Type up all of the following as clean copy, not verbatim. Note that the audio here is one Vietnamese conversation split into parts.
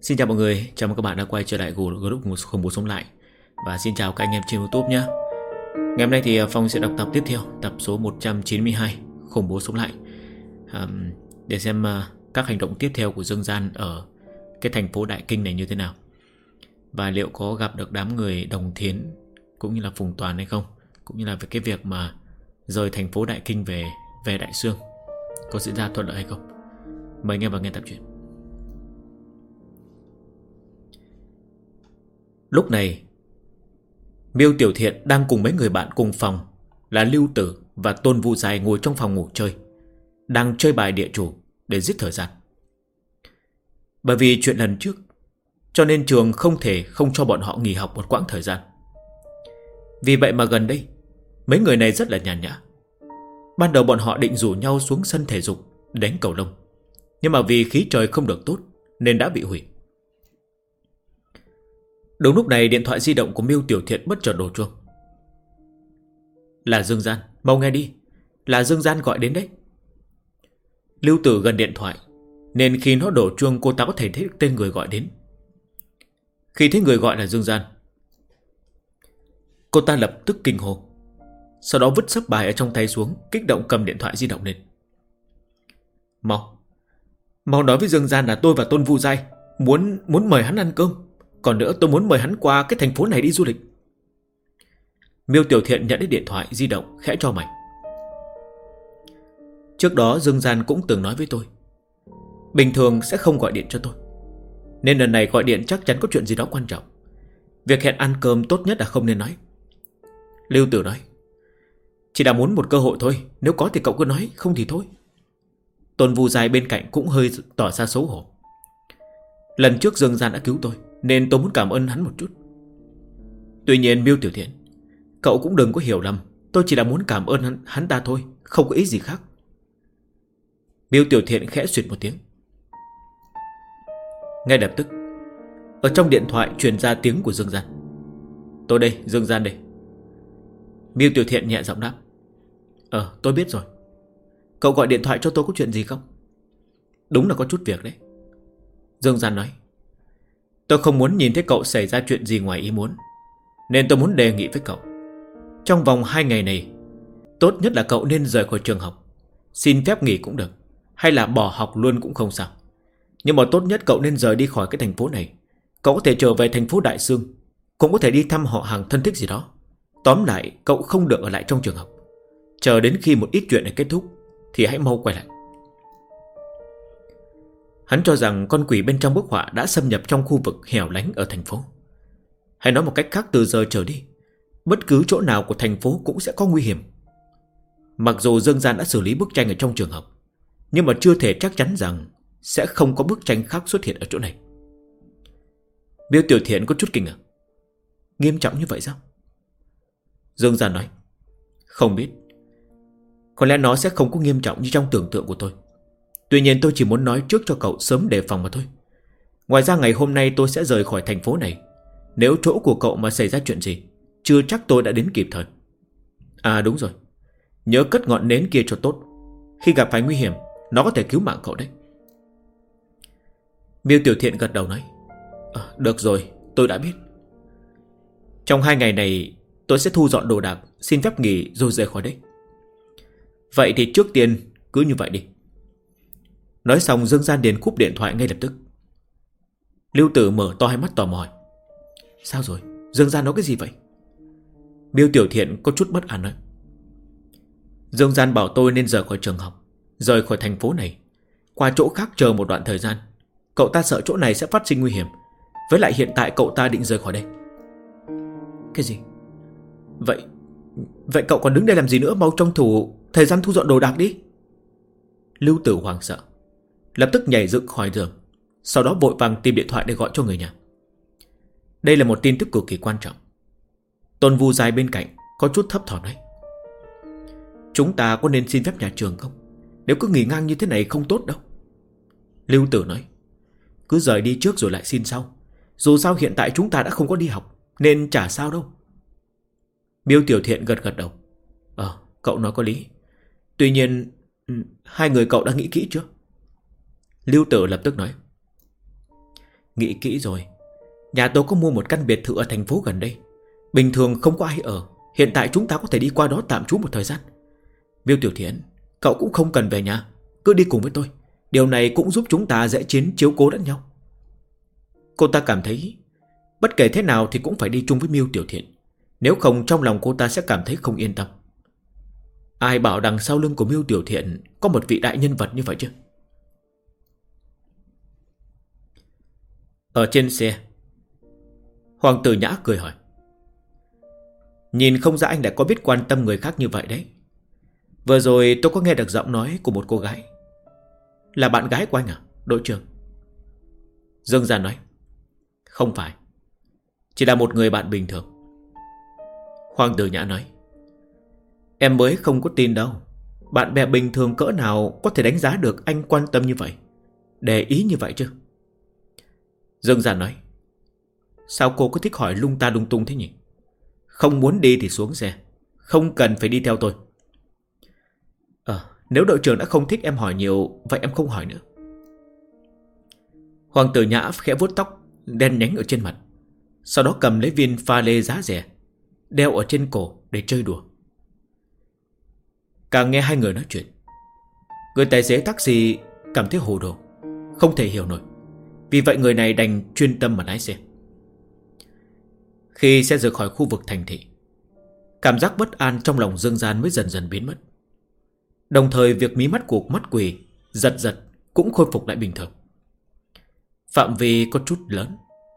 Xin chào mọi người, chào mừng các bạn đã quay trở lại group Khủng Bố Sống Lại. Và xin chào các anh em trên YouTube nhé. Ngày hôm nay thì Phong sẽ đọc tập tiếp theo, tập số 192 Khủng Bố Sống Lại, để xem các hành động tiếp theo của Dương Gian ở cái thành phố Đại Kinh này như thế nào, và liệu có gặp được đám người Đồng Thiến cũng như là Phùng Toàn hay không, cũng như là về cái việc mà rời thành phố Đại Kinh về Đại Xương có diễn ra thuận lợi hay không. Mời anh em vào nghe tập truyện. Lúc này Miêu Tiểu Thiện đang cùng mấy người bạn cùng phòng là Lưu Tử và Tôn Vu Dài ngồi trong phòng ngủ chơi, đang chơi bài địa chủ để giết thời gian. Bởi vì chuyện lần trước, cho nên trường không thể không cho bọn họ nghỉ học một quãng thời gian. Vì vậy mà gần đây mấy người này rất là nhàn nhã. Ban đầu bọn họ định rủ nhau xuống sân thể dục đánh cầu lông, nhưng mà vì khí trời không được tốt nên đã bị hủy. Đúng lúc này điện thoại di động của Miêu Tiểu Thiện bất chợt đổ chuông. Là Dương Gian, mau nghe đi, là Dương Gian gọi đến đấy. Lưu Tử gần điện thoại nên khi nó đổ chuông cô ta có thể thấy tên người gọi đến. Khi thấy người gọi là Dương Gian, cô ta lập tức kinh hô, sau đó vứt sấp bài ở trong tay xuống, kích động cầm điện thoại di động lên. Mau nói với Dương Gian là tôi và Tôn Vu Giai muốn mời hắn ăn cơm. Còn nữa tôi muốn mời hắn qua cái thành phố này đi du lịch. Miêu Tiểu Thiện nhận đến điện thoại di động, khẽ cho mày. Trước đó Dương Gian cũng từng nói với tôi, bình thường sẽ không gọi điện cho tôi, nên lần này gọi điện chắc chắn có chuyện gì đó quan trọng. Việc hẹn ăn cơm tốt nhất là không nên nói. Lưu Tử nói, chỉ là muốn một cơ hội thôi, nếu có thì cậu cứ nói, không thì thôi. Tôn Vu Giai bên cạnh cũng hơi tỏ ra xấu hổ. Lần trước Dương Gian đã cứu tôi, nên tôi muốn cảm ơn hắn một chút. Tuy nhiên Miêu Tiểu Thiện, cậu cũng đừng có hiểu lầm, tôi chỉ là muốn cảm ơn hắn ta thôi, không có ý gì khác. Miêu Tiểu Thiện khẽ xuyệt một tiếng. Ngay lập tức ở trong điện thoại truyền ra tiếng của Dương Gian. Tôi đây, Dương Gian đây. Miêu Tiểu Thiện nhẹ giọng đáp. Tôi biết rồi. Cậu gọi điện thoại cho tôi có chuyện gì không? Đúng là có chút việc đấy. Dương Gian nói, tôi không muốn nhìn thấy cậu xảy ra chuyện gì ngoài ý muốn, nên tôi muốn đề nghị với cậu, trong vòng 2 ngày này, tốt nhất là cậu nên rời khỏi trường học. Xin phép nghỉ cũng được, hay là bỏ học luôn cũng không sao. Nhưng mà tốt nhất cậu nên rời đi khỏi cái thành phố này. Cậu có thể trở về thành phố Đại Xương, cũng có thể đi thăm họ hàng thân thích gì đó. Tóm lại cậu không được ở lại trong trường học. Chờ đến khi một ít chuyện này kết thúc thì hãy mau quay lại. Hắn cho rằng con quỷ bên trong bức họa đã xâm nhập trong khu vực hẻo lánh ở thành phố. Hay nói một cách khác, từ giờ trở đi, bất cứ chỗ nào của thành phố cũng sẽ có nguy hiểm. Mặc dù Dương Gian đã xử lý bức tranh ở trong trường học, nhưng mà chưa thể chắc chắn rằng sẽ không có bức tranh khác xuất hiện ở chỗ này. Miêu Tiểu Thiện có chút kinh ngạc. Nghiêm trọng như vậy sao? Dương Gian nói, không biết. Có lẽ nó sẽ không có nghiêm trọng như trong tưởng tượng của tôi. Tuy nhiên tôi chỉ muốn nói trước cho cậu sớm đề phòng mà thôi. Ngoài ra ngày hôm nay tôi sẽ rời khỏi thành phố này. Nếu chỗ của cậu mà xảy ra chuyện gì, chưa chắc tôi đã đến kịp thời. À đúng rồi, nhớ cất ngọn nến kia cho tốt. Khi gặp phải nguy hiểm, nó có thể cứu mạng cậu đấy. Miêu Tiểu Thiện gật đầu nói, được rồi, tôi đã biết. Trong 2 ngày này tôi sẽ thu dọn đồ đạc, xin phép nghỉ rồi rời khỏi đây. Vậy thì trước tiên cứ như vậy đi. Nói xong Dương Gian liền cúp điện thoại ngay lập tức. Lưu Tử mở to hai mắt tò mò. Sao rồi? Dương Gian nói cái gì vậy? Miêu Tiểu Thiện có chút bất an nói, Dương Gian bảo tôi nên rời khỏi trường học, rời khỏi thành phố này, qua chỗ khác chờ một đoạn thời gian. Cậu ta sợ chỗ này sẽ phát sinh nguy hiểm. Với lại hiện tại cậu ta định rời khỏi đây. Cái gì? Vậy cậu còn đứng đây làm gì nữa? Mau tranh thủ thời gian thu dọn đồ đạc đi. Lưu Tử hoảng sợ, lập tức nhảy dựng khỏi giường, sau đó vội vàng tìm điện thoại để gọi cho người nhà. Đây là một tin tức cực kỳ quan trọng. Tôn Vu Giai bên cạnh có chút thấp thỏm nói, chúng ta có nên xin phép nhà trường không? Nếu cứ nghỉ ngang như thế này không tốt đâu. Lưu Tử nói, cứ rời đi trước rồi lại xin sau. Dù sao hiện tại chúng ta đã không có đi học, nên chả sao đâu. Miêu Tiểu Thiện gật gật đầu. Cậu nói có lý. Tuy nhiên 2 người cậu đã nghĩ kỹ chưa? Lưu Tử lập tức nói, Nghĩ kỹ rồi, nhà tôi có mua một căn biệt thự ở thành phố gần đây, bình thường không có ai ở. Hiện tại chúng ta có thể đi qua đó tạm trú một thời gian. Miêu Tiểu Thiện, cậu cũng không cần về nhà, cứ đi cùng với tôi. Điều này cũng giúp chúng ta dễ chiến chiếu cố lẫn nhau. Cô ta cảm thấy bất kể thế nào thì cũng phải đi chung với Miêu Tiểu Thiện, nếu không trong lòng cô ta sẽ cảm thấy không yên tâm. Ai bảo đằng sau lưng của Miêu Tiểu Thiện có một vị đại nhân vật như vậy chứ. Ở trên xe, Hoàng tử Nhã cười hỏi: nhìn không ra anh đã có biết quan tâm người khác như vậy đấy. Vừa rồi tôi có nghe được giọng nói của một cô gái. Là bạn gái của anh à, đội trưởng? Dương Gia nói: không phải, chỉ là một người bạn bình thường. Hoàng tử Nhã nói: em mới không có tin đâu. Bạn bè bình thường cỡ nào có thể đánh giá được anh quan tâm như vậy, để ý như vậy chứ? Dương Gia nói: sao cô có thích hỏi lung ta lung tung thế nhỉ? Không muốn đi thì xuống xe, không cần phải đi theo tôi. Nếu đội trưởng đã không thích em hỏi nhiều, vậy em không hỏi nữa. Hoàng tử Nhã khẽ vuốt tóc đen nhánh ở trên mặt, sau đó cầm lấy viên pha lê giá rẻ đeo ở trên cổ để chơi đùa. Càng nghe hai người nói chuyện, người tài xế taxi cảm thấy hồ đồ, không thể hiểu nổi. Vì vậy người này đành chuyên tâm mà lái xe. Khi xe rời khỏi khu vực thành thị, cảm giác bất an trong lòng Dương Gian mới dần dần biến mất. Đồng thời việc mí mắt của mắt quỷ giật giật cũng khôi phục lại bình thường. Phạm vi có chút lớn.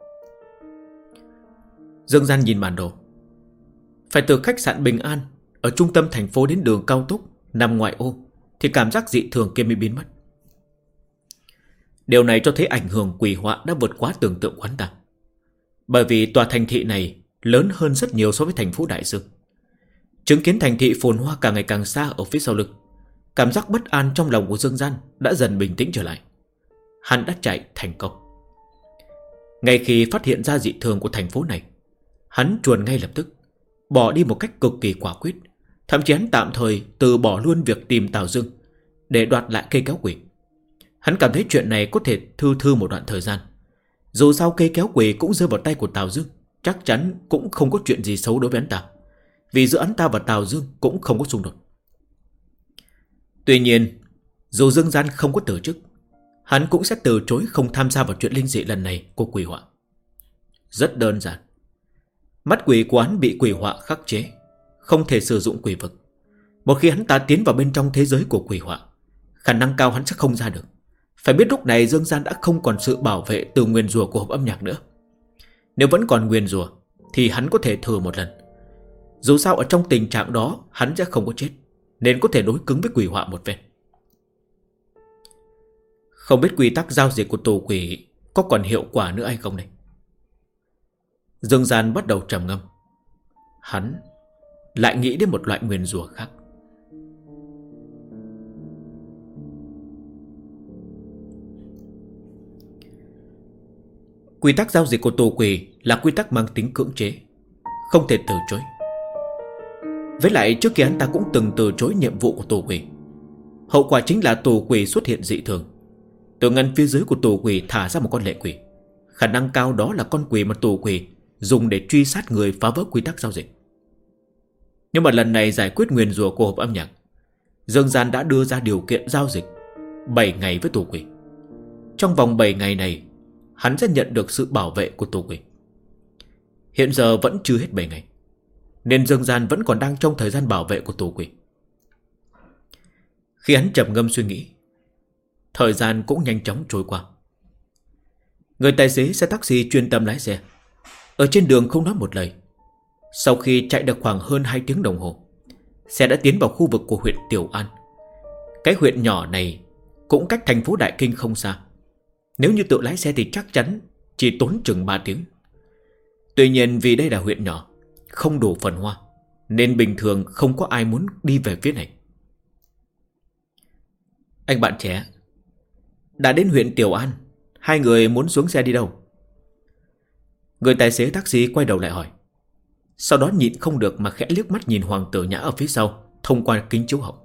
Dương Gian nhìn bản đồ. Phải từ khách sạn Bình An ở trung tâm thành phố đến đường cao tốc nằm ngoại ô thì cảm giác dị thường kia mới biến mất. Điều này cho thấy ảnh hưởng quỷ họa đã vượt quá tưởng tượng của hắn ta. Bởi vì tòa thành thị này lớn hơn rất nhiều so với thành phố Đại Dương. Chứng kiến thành thị phồn hoa càng ngày càng xa ở phía sau lưng, cảm giác bất an trong lòng của Dương Gian đã dần bình tĩnh trở lại. Hắn đã chạy thành công. Ngay khi phát hiện ra dị thường của thành phố này, hắn chuồn ngay lập tức, bỏ đi một cách cực kỳ quả quyết. Thậm chí hắn tạm thời từ bỏ luôn việc tìm Tào Dương để đoạt lại cây kéo quỷ. Hắn cảm thấy chuyện này có thể thư một đoạn thời gian. Dù sao cây kéo quỷ cũng rơi vào tay của Tào Dương, chắc chắn cũng không có chuyện gì xấu đối với hắn ta, vì giữa hắn ta và Tào Dương cũng không có xung đột. Tuy nhiên, dù Dương Gian không có từ chức, hắn cũng sẽ từ chối không tham gia vào chuyện linh dị lần này của quỷ họa. Rất đơn giản. Mắt quỷ của hắn bị quỷ họa khắc chế, không thể sử dụng quỷ vực. Một khi hắn ta tiến vào bên trong thế giới của quỷ họa, khả năng cao hắn sẽ không ra được. Phải biết lúc này Dương Gian đã không còn sự bảo vệ từ nguyền rủa của hộp âm nhạc nữa. Nếu vẫn còn nguyền rủa thì hắn có thể thử một lần. Dù sao ở trong tình trạng đó hắn sẽ không có chết, nên có thể đối cứng với quỷ họa một phen. Không biết quy tắc giao dịch của tù quỷ có còn hiệu quả nữa hay không này? Dương Gian bắt đầu trầm ngâm. Hắn lại nghĩ đến một loại nguyền rủa khác. Quy tắc giao dịch của tù quỷ là quy tắc mang tính cưỡng chế, không thể từ chối. Với lại trước kia hắn ta cũng từng từ chối nhiệm vụ của tù quỷ. Hậu quả chính là tù quỷ xuất hiện dị thường. Từ ngăn phía dưới của tù quỷ thả ra một con lệ quỷ. Khả năng cao đó là con quỷ mà tù quỷ dùng để truy sát người phá vỡ quy tắc giao dịch. Nhưng mà lần này giải quyết nguyền rủa của hộp âm nhạc, Dương Gian đã đưa ra điều kiện giao dịch 7 ngày với tù quỷ. Trong vòng 7 ngày này, hắn sẽ nhận được sự bảo vệ của tù quỷ. Hiện giờ vẫn chưa hết 7 ngày, nên Dương Gian vẫn còn đang trong thời gian bảo vệ của tù quỷ. Khi hắn trầm ngâm suy nghĩ, thời gian cũng nhanh chóng trôi qua. Người tài xế xe taxi chuyên tâm lái xe, ở trên đường không nói một lời. Sau khi chạy được khoảng hơn 2 tiếng đồng hồ, xe đã tiến vào khu vực của huyện Tiểu An. Cái huyện nhỏ này cũng cách thành phố Đại Kinh không xa. Nếu như tự lái xe thì chắc chắn chỉ tốn chừng 3 tiếng. Tuy nhiên vì đây là huyện nhỏ, không đủ phần hoa, nên bình thường không có ai muốn đi về phía này. Anh bạn trẻ, đã đến huyện Tiểu An, hai người muốn xuống xe đi đâu? Người tài xế taxi quay đầu lại hỏi. Sau đó nhịn không được mà khẽ liếc mắt nhìn Hoàng tử Nhã ở phía sau thông qua kính chiếu hậu.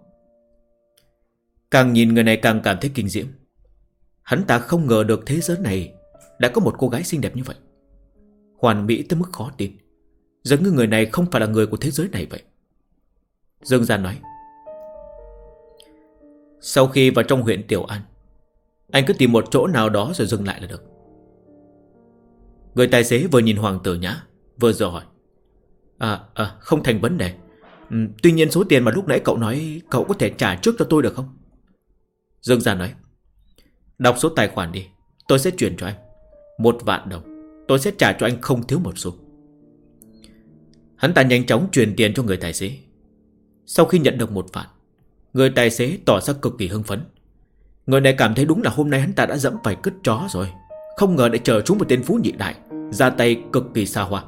Càng nhìn người này càng cảm thấy kinh diễm. Hắn ta không ngờ được thế giới này đã có một cô gái xinh đẹp như vậy, hoàn mỹ tới mức khó tin. Giống như người này không phải là người của thế giới này vậy. Dương Gian nói: sau khi vào trong huyện Tiểu An, anh cứ tìm một chỗ nào đó rồi dừng lại là được. Người tài xế vừa nhìn Hoàng Tử Nhã vừa dò hỏi: không thành vấn đề. Tuy nhiên số tiền mà lúc nãy cậu nói cậu có thể trả trước cho tôi được không? Dương Gian nói: đọc số tài khoản đi, tôi sẽ chuyển cho anh 1.000.000 đồng. Tôi sẽ trả cho anh không thiếu một xu. Hắn ta nhanh chóng truyền tiền cho người tài xế. Sau khi nhận được 1 vạn, người tài xế tỏ ra cực kỳ hưng phấn. Người này cảm thấy đúng là hôm nay hắn ta đã dẫm phải cứt chó rồi. Không ngờ lại chờ trúng một tên phú nhị đại, ra tay cực kỳ xa hoa.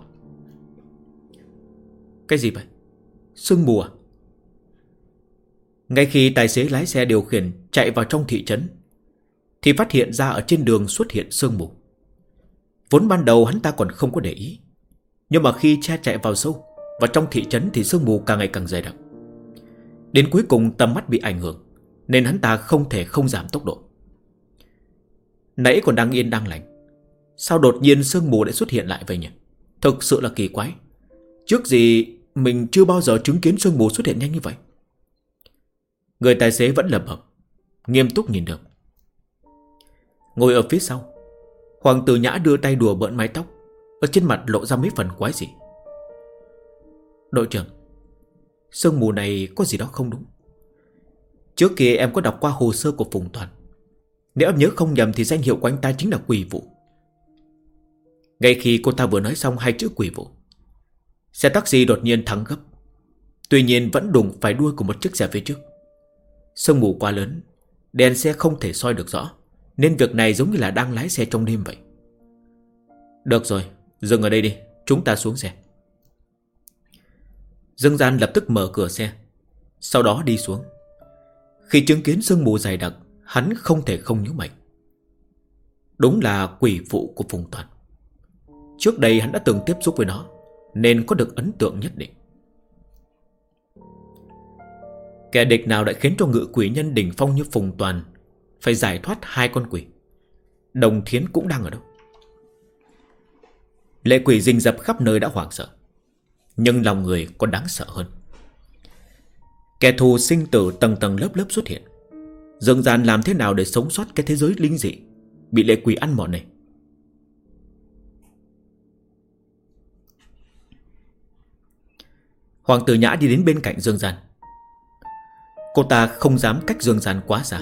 Cái gì vậy? Sương mù à? Ngay khi tài xế lái xe điều khiển chạy vào trong thị trấn, thì phát hiện ra ở trên đường xuất hiện sương mù. Vốn ban đầu hắn ta còn không có để ý, nhưng mà khi xe chạy vào sâu vào trong thị trấn thì sương mù càng ngày càng dày đặc. Đến cuối cùng tầm mắt bị ảnh hưởng, nên hắn ta không thể không giảm tốc độ. Nãy còn đang yên đang lành, sao đột nhiên sương mù lại xuất hiện lại vậy nhỉ? Thực sự là kỳ quái. Trước gì mình chưa bao giờ chứng kiến sương mù xuất hiện nhanh như vậy. Người tài xế vẫn lẩm bẩm, nghiêm túc nhìn được. Ngồi ở phía sau, Hoàng Tử Nhã đưa tay đùa bỡn mái tóc, ở trên mặt lộ ra mấy phần quái dị. Đội trưởng, sương mù này có gì đó không đúng. Trước kia em có đọc qua hồ sơ của Phùng Toàn. Nếu em nhớ không nhầm thì danh hiệu của anh ta chính là Quỷ Vụ. Ngay khi cô ta vừa nói xong 2 chữ Quỷ Vụ, xe taxi đột nhiên thắng gấp. Tuy nhiên vẫn đụng phải đuôi của một chiếc xe phía trước. Sương mù quá lớn, đèn xe không thể soi được rõ, nên việc này giống như là đang lái xe trong đêm vậy. Được rồi, dừng ở đây đi, chúng ta xuống xe. Dương Gian lập tức mở cửa xe, sau đó đi xuống. Khi chứng kiến sương mù dày đặc, hắn không thể không nhíu mày. Đúng là Quỷ Vụ của Phùng Toàn. Trước đây hắn đã từng tiếp xúc với nó, nên có được ấn tượng nhất định. Kẻ địch nào lại khiến cho ngự quỷ nhân đỉnh phong như Phùng Toàn phải giải thoát 2 con quỷ? Đồng Thiến cũng đang ở đâu? Lệ quỷ rình rập khắp nơi đã hoảng sợ, nhưng lòng người còn đáng sợ hơn. Kẻ thù sinh tử tầng tầng lớp lớp xuất hiện. Dương Gian làm thế nào để sống sót cái thế giới linh dị bị lệ quỷ ăn mòn này? Hoàng Tử Nhã đi đến bên cạnh Dương Gian. Cô ta không dám cách Dương Gian quá xa.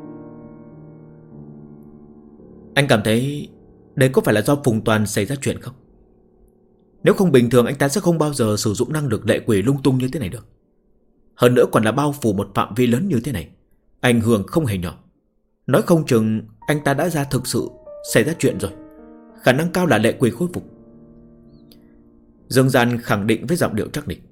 Anh cảm thấy đây có phải là do Phùng Toàn xảy ra chuyện không? Nếu không bình thường anh ta sẽ không bao giờ sử dụng năng lực lệ quỷ lung tung như thế này được. Hơn nữa còn là bao phủ một phạm vi lớn như thế này, ảnh hưởng không hề nhỏ. Nói không chừng anh ta đã ra thực sự xảy ra chuyện rồi. Khả năng cao là lệ quỷ khôi phục. Dương Gian khẳng định với giọng điệu chắc định.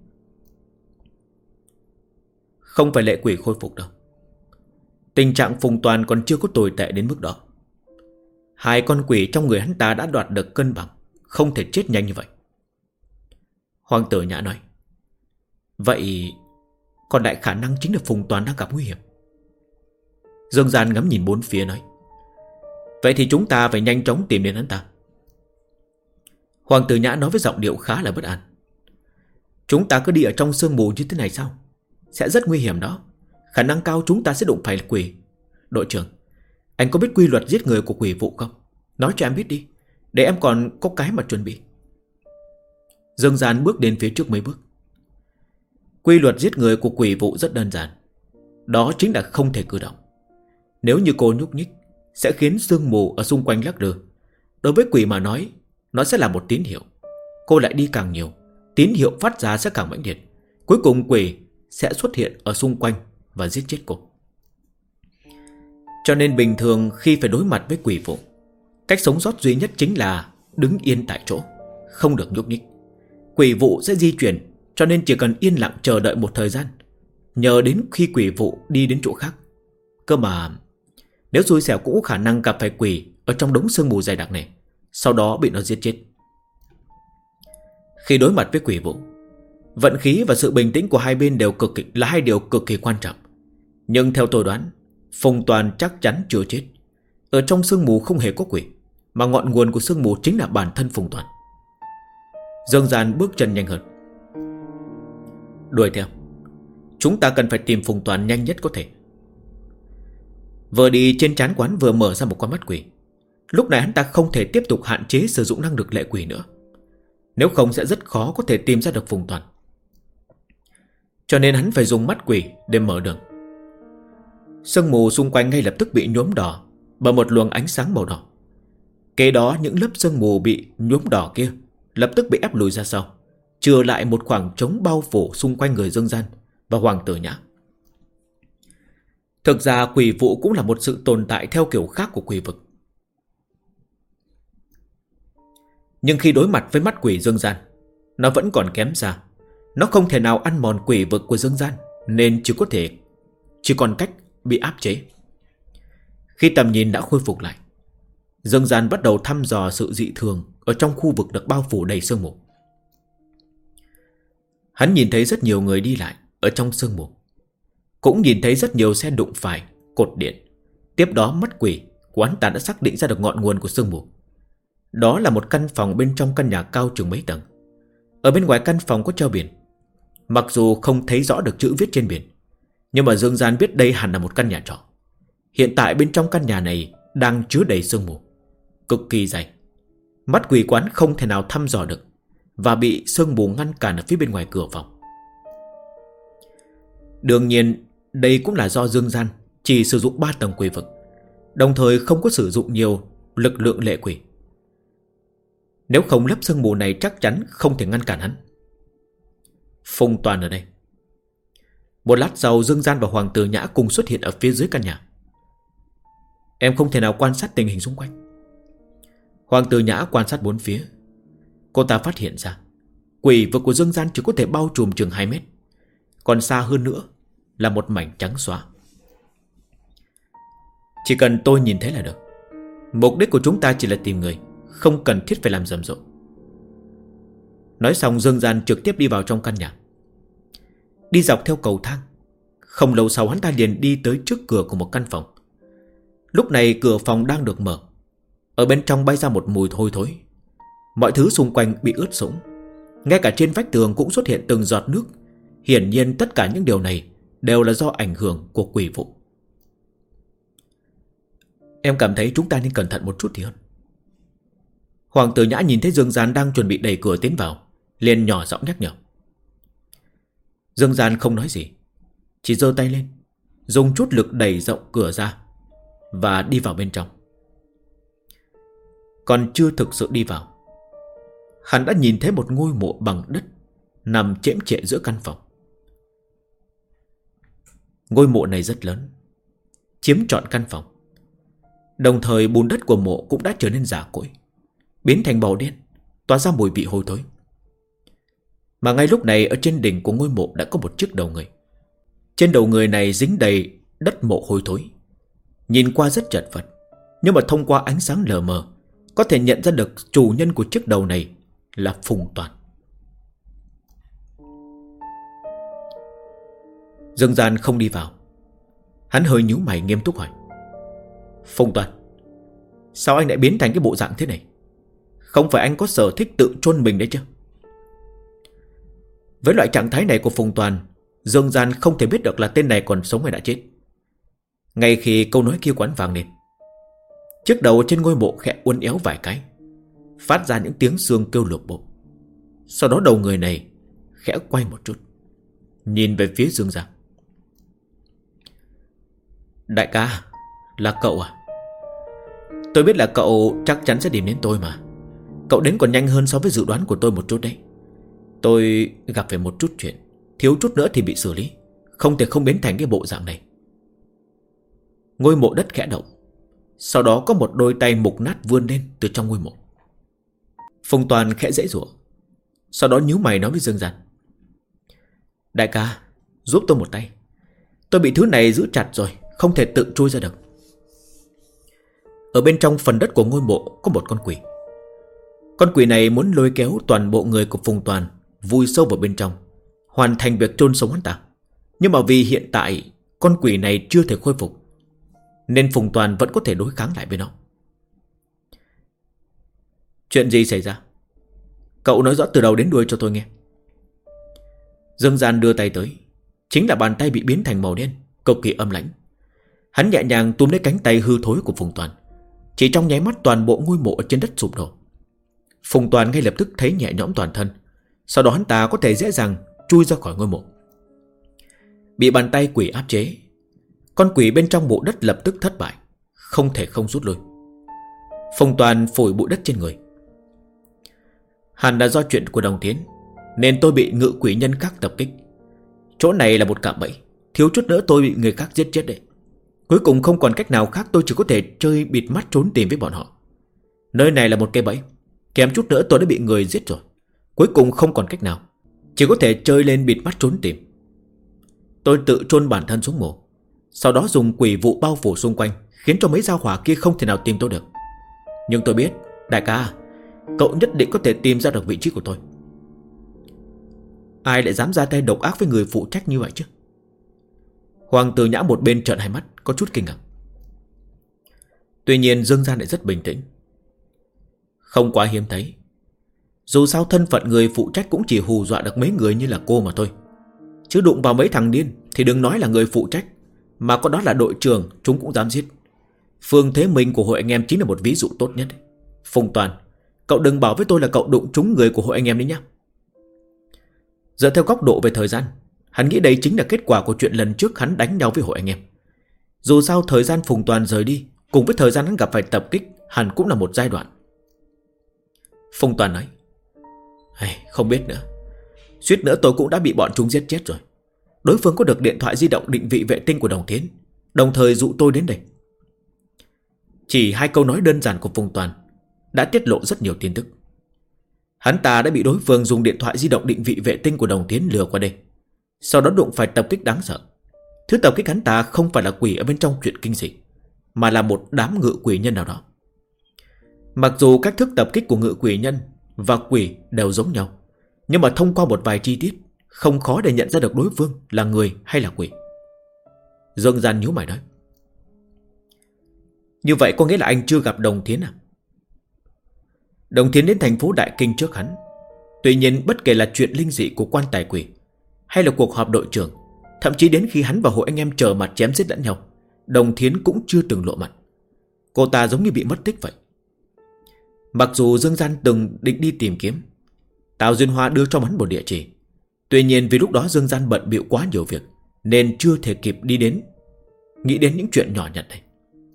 Không phải lệ quỷ khôi phục đâu. Tình trạng Phùng Toàn còn chưa có tồi tệ đến mức đó. 2 con quỷ trong người hắn ta đã đoạt được cân bằng, không thể chết nhanh như vậy. Hoàng Tử Nhã nói. Vậy còn đại khả năng chính là Phùng Toàn đang gặp nguy hiểm. Dương Gian ngắm nhìn bốn phía nói. Vậy thì chúng ta phải nhanh chóng tìm đến hắn ta. Hoàng Tử Nhã nói với giọng điệu khá là bất an. Chúng ta cứ đi ở trong sương mù như thế này sao? Sẽ rất nguy hiểm đó. Khả năng cao chúng ta sẽ đụng phải quỷ. Đội trưởng, anh có biết quy luật giết người của Quỷ Vụ không? Nói cho em biết đi, để em còn có cái mà chuẩn bị. Dương Gian bước đến phía trước mấy bước. Quy luật giết người của Quỷ Vụ rất đơn giản. Đó chính là không thể cử động. Nếu như cô nhúc nhích, sẽ khiến sương mù ở xung quanh lắc lư. Đối với quỷ mà nói, nó sẽ là một tín hiệu. Cô lại đi càng nhiều, tín hiệu phát ra sẽ càng mãnh liệt. Cuối cùng quỷ sẽ xuất hiện ở xung quanh và giết chết cô. Cho nên bình thường khi phải đối mặt với Quỷ Vụ, cách sống sót duy nhất chính là đứng yên tại chỗ, không được nhúc nhích. Quỷ Vụ sẽ di chuyển, cho nên chỉ cần yên lặng chờ đợi một thời gian, nhờ đến khi Quỷ Vụ đi đến chỗ khác. Cơ mà nếu xui xẻo cũng có khả năng gặp phải quỷ ở trong đống sương mù dày đặc này, sau đó bị nó giết chết. Khi đối mặt với Quỷ Vụ, vận khí và sự bình tĩnh của hai bên đều là hai điều cực kỳ quan trọng. Nhưng theo tôi đoán, Phùng Toàn chắc chắn chưa chết. Ở trong sương mù không hề có quỷ. mà ngọn nguồn của sương mù chính là bản thân Phùng Toàn. Dương Gian bước chân nhanh hơn, đuổi theo. Chúng ta cần phải tìm Phùng Toàn nhanh nhất có thể. Vừa đi, trên trán quán vừa mở ra một con mắt quỷ. Lúc này hắn ta không thể tiếp tục hạn chế sử dụng năng lực lệ quỷ nữa, nếu không sẽ rất khó có thể tìm ra được Phùng Toàn. Cho nên hắn phải dùng mắt quỷ để mở đường. Sương mù xung quanh ngay lập tức bị nhuốm đỏ bởi một luồng ánh sáng màu đỏ. Kế đó những lớp sương mù bị nhuốm đỏ kia lập tức bị ép lùi ra sau, trừ lại một khoảng trống bao phủ xung quanh người Dương Gian và Hoàng Tử Nhã. Thực ra quỷ vụ cũng là một sự tồn tại theo kiểu khác của quỷ vực. Nhưng khi đối mặt với mắt quỷ Dương Gian, nó vẫn còn kém xa. Nó không thể nào ăn mòn quỷ vực của Dương Gian, nên chỉ còn cách bị áp chế. Khi tầm nhìn đã khôi phục lại, Dương Gian bắt đầu thăm dò sự dị thường ở trong khu vực được bao phủ đầy sương mù. Hắn nhìn thấy rất nhiều người đi lại ở trong sương mù, cũng nhìn thấy rất nhiều xe đụng phải cột điện. Tiếp đó mắt quỷ của hắn ta đã xác định ra được ngọn nguồn của sương mù. Đó là một căn phòng bên trong căn nhà cao chừng mấy tầng. Ở bên ngoài căn phòng có treo biển. Mặc dù không thấy rõ được chữ viết trên biển, nhưng mà Dương Gian biết đây hẳn là một căn nhà trọ. Hiện tại bên trong căn nhà này đang chứa đầy sương mù, cực kỳ dày. Mắt quỷ quán không thể nào thăm dò được, và bị sương mù ngăn cản ở phía bên ngoài cửa phòng. Đương nhiên đây cũng là do Dương Gian chỉ sử dụng 3 tầng quỷ vực, đồng thời không có sử dụng nhiều lực lượng lệ quỷ. Nếu không lớp sương mù này chắc chắn không thể ngăn cản hắn. Phùng Toàn ở đây. Một lát sau Dương Gian và Hoàng Tử Nhã cùng xuất hiện ở phía dưới căn nhà. Em không thể nào quan sát tình hình xung quanh. Hoàng Tử Nhã quan sát bốn phía. Cô ta phát hiện ra quỷ vực của Dương Gian chỉ có thể bao trùm chừng 2 mét, còn xa hơn nữa là một mảnh trắng xóa. Chỉ cần tôi nhìn thấy là được. Mục đích của chúng ta chỉ là tìm người, không cần thiết phải làm rầm rộ. Nói xong Dương Gian trực tiếp đi vào trong căn nhà. Đi dọc theo cầu thang. Không lâu sau hắn ta liền đi tới trước cửa của một căn phòng. Lúc này cửa phòng đang được mở. Ở bên trong bay ra một mùi hôi thối. Mọi thứ xung quanh bị ướt sũng. Ngay cả trên vách tường cũng xuất hiện từng giọt nước. Hiển nhiên tất cả những điều này đều là do ảnh hưởng của quỷ vụ. Em cảm thấy chúng ta nên cẩn thận một chút thì hơn. Hoàng Tử Nhã nhìn thấy Dương Gian đang chuẩn bị đẩy cửa tiến vào, liền nhỏ giọng nhắc nhở. Dương Gian không nói gì, chỉ giơ tay lên, dùng chút lực đẩy rộng cửa ra và đi vào bên trong. Còn chưa thực sự đi vào, hắn đã nhìn thấy một ngôi mộ bằng đất nằm chễm chệ giữa căn phòng. Ngôi mộ này rất lớn, chiếm trọn căn phòng. Đồng thời bùn đất của mộ cũng đã trở nên rả cỗi, biến thành màu đen, tỏa ra mùi vị hôi thối. Mà ngay lúc này ở trên đỉnh của ngôi mộ đã có một chiếc đầu người. Trên đầu người này dính đầy đất mộ hôi thối. Nhìn qua rất chật vật, nhưng mà thông qua ánh sáng lờ mờ có thể nhận ra được chủ nhân của chiếc đầu này là Phùng Toàn. Dương Gian không đi vào. Hắn hơi nhíu mày nghiêm túc hỏi. Phùng Toàn, sao anh lại biến thành cái bộ dạng thế này? Không phải anh có sở thích tự chôn mình đấy chứ? Với loại trạng thái này của Phùng Toàn, Dương Gian không thể biết được là tên này còn sống hay đã chết. Ngay khi câu nói kia quán vang lên, chiếc đầu trên ngôi mộ khẽ uốn éo vài cái, phát ra những tiếng xương kêu lộp bộp. Sau đó đầu người này khẽ quay một chút, nhìn về phía Dương Gian. Đại ca, là cậu à? Tôi biết là cậu chắc chắn sẽ tìm đến tôi mà. Cậu đến còn nhanh hơn so với dự đoán của tôi một chút đấy. Tôi gặp phải một chút chuyện, thiếu chút nữa thì bị xử lý, không thể không biến thành cái bộ dạng này. Ngôi mộ đất khẽ động, sau đó có một đôi tay mục nát vươn lên từ trong ngôi mộ. Phùng Toàn khẽ giãy giụa, sau đó nhíu mày nói với Dương Gian. Đại ca, giúp tôi một tay. Tôi bị thứ này giữ chặt rồi, không thể tự chui ra được. Ở bên trong phần đất của ngôi mộ có một con quỷ. Con quỷ này muốn lôi kéo toàn bộ người của Phùng Toàn vùi sâu vào bên trong, hoàn thành việc chôn sống hắn ta. Nhưng mà vì hiện tại con quỷ này chưa thể khôi phục, nên Phùng Toàn vẫn có thể đối kháng lại với nó. Chuyện gì xảy ra? Cậu nói rõ từ đầu đến đuôi cho tôi nghe. Dương Gian đưa tay tới. Chính là bàn tay bị biến thành màu đen, cực kỳ âm lãnh. Hắn nhẹ nhàng túm lấy cánh tay hư thối của Phùng Toàn. Chỉ trong nháy mắt toàn bộ ngôi mộ trên đất sụp đổ. Phùng Toàn ngay lập tức thấy nhẹ nhõm toàn thân. Sau đó hắn ta có thể dễ dàng chui ra khỏi ngôi mộ. Bị bàn tay quỷ áp chế, con quỷ bên trong mộ đất lập tức thất bại, không thể không rút lui. Phùng Toàn phủi bụi đất trên người. Hẳn là do chuyện của Đồng Tiến, nên tôi bị ngự quỷ nhân các tập kích. Chỗ này là một cạm bẫy, thiếu chút nữa tôi bị người khác giết chết đấy. Cuối cùng không còn cách nào khác, tôi chỉ có thể chơi bịt mắt trốn tìm với bọn họ. Nơi này là một cái bẫy, kém chút nữa tôi đã bị người giết rồi. Cuối cùng không còn cách nào, chỉ có thể chơi lên bịt mắt trốn tìm. Tôi tự chôn bản thân xuống mộ, sau đó dùng quỷ vụ bao phủ xung quanh, khiến cho mấy gia hỏa kia không thể nào tìm tôi được. Nhưng tôi biết, đại ca, cậu nhất định có thể tìm ra được vị trí của tôi. Ai lại dám ra tay độc ác với người phụ trách như vậy chứ? Hoàng Tử Nhã một bên trợn hai mắt, có chút kinh ngạc. Tuy nhiên Dương Gian lại rất bình tĩnh. Không quá hiếm thấy. Dù sao thân phận người phụ trách cũng chỉ hù dọa được mấy người như là cô mà thôi. Chứ đụng vào mấy thằng điên thì đừng nói là người phụ trách, mà có đó là đội trưởng chúng cũng dám giết. Phương Thế Minh của hội anh em chính là một ví dụ tốt nhất. Phùng Toàn, cậu đừng bảo với tôi là cậu đụng trúng người của hội anh em đấy nhá. Dựa theo góc độ về thời gian, hắn nghĩ đây chính là kết quả của chuyện lần trước hắn đánh nhau với hội anh em. Dù sao thời gian Phùng Toàn rời đi cùng với thời gian hắn gặp phải tập kích hẳn cũng là một giai đoạn. Phùng Toàn nói, không biết nữa, suýt nữa tôi cũng đã bị bọn chúng giết chết rồi. Đối phương có được điện thoại di động định vị vệ tinh của Đồng Tiến, đồng thời dụ tôi đến đây. Chỉ hai câu nói đơn giản của Phùng Toàn đã tiết lộ rất nhiều tin tức. Hắn ta đã bị đối phương dùng điện thoại di động định vị vệ tinh của Đồng Tiến lừa qua đây, sau đó đụng phải tập kích đáng sợ. Thứ tập kích hắn ta không phải là quỷ ở bên trong chuyện kinh dị, mà là một đám ngự quỷ nhân nào đó. Mặc dù cách thức tập kích của ngự quỷ nhân và quỷ đều giống nhau, nhưng mà thông qua một vài chi tiết không khó để nhận ra được đối phương là người hay là quỷ. Dương Gian nhíu mày nói, như vậy có nghĩa là anh chưa gặp Đồng Tiến à? Đồng Tiến đến thành phố Đại Kinh trước hắn. Tuy nhiên bất kể là chuyện linh dị của quan tài quỷ, hay là cuộc họp đội trưởng, thậm chí đến khi hắn và hội anh em trở mặt chém giết lẫn nhau, Đồng Tiến cũng chưa từng lộ mặt. Cô ta giống như bị mất tích vậy. Mặc dù Dương Gian từng định đi tìm kiếm, Tào Duyên Hoa đưa cho hắn một địa chỉ. Tuy nhiên vì lúc đó Dương Gian bận bịu quá nhiều việc, nên chưa thể kịp đi đến, nghĩ đến những chuyện nhỏ nhặt này.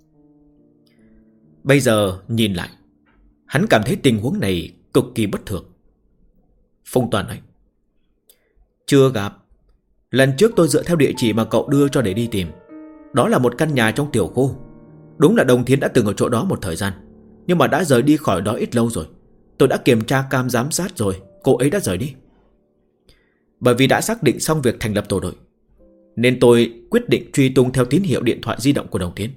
Bây giờ nhìn lại, hắn cảm thấy tình huống này cực kỳ bất thường. Phùng Toàn nói, chưa gặp. Lần trước tôi dựa theo địa chỉ mà cậu đưa cho để đi tìm. Đó là một căn nhà trong tiểu khu. Đúng là Đồng Thiến đã từng ở chỗ đó một thời gian, nhưng mà đã rời đi khỏi đó ít lâu rồi. Tôi đã kiểm tra cam giám sát rồi, cô ấy đã rời đi. Bởi vì đã xác định xong việc thành lập tổ đội, nên tôi quyết định truy tung theo tín hiệu điện thoại di động của Đồng Thiến.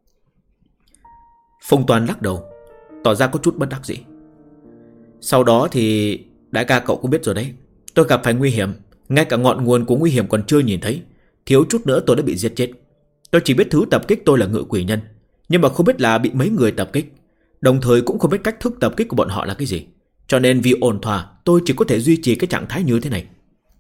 Phùng Toàn lắc đầu, tỏ ra có chút bất đắc dĩ. Sau đó thì đại ca cậu cũng biết rồi đấy, tôi gặp phải nguy hiểm, ngay cả ngọn nguồn của nguy hiểm còn chưa nhìn thấy, thiếu chút nữa tôi đã bị giết chết. Tôi chỉ biết thứ tập kích tôi là ngự quỷ nhân, nhưng mà không biết là bị mấy người tập kích, đồng thời cũng không biết cách thức tập kích của bọn họ là cái gì. Cho nên vì ổn thỏa, tôi chỉ có thể duy trì cái trạng thái như thế này.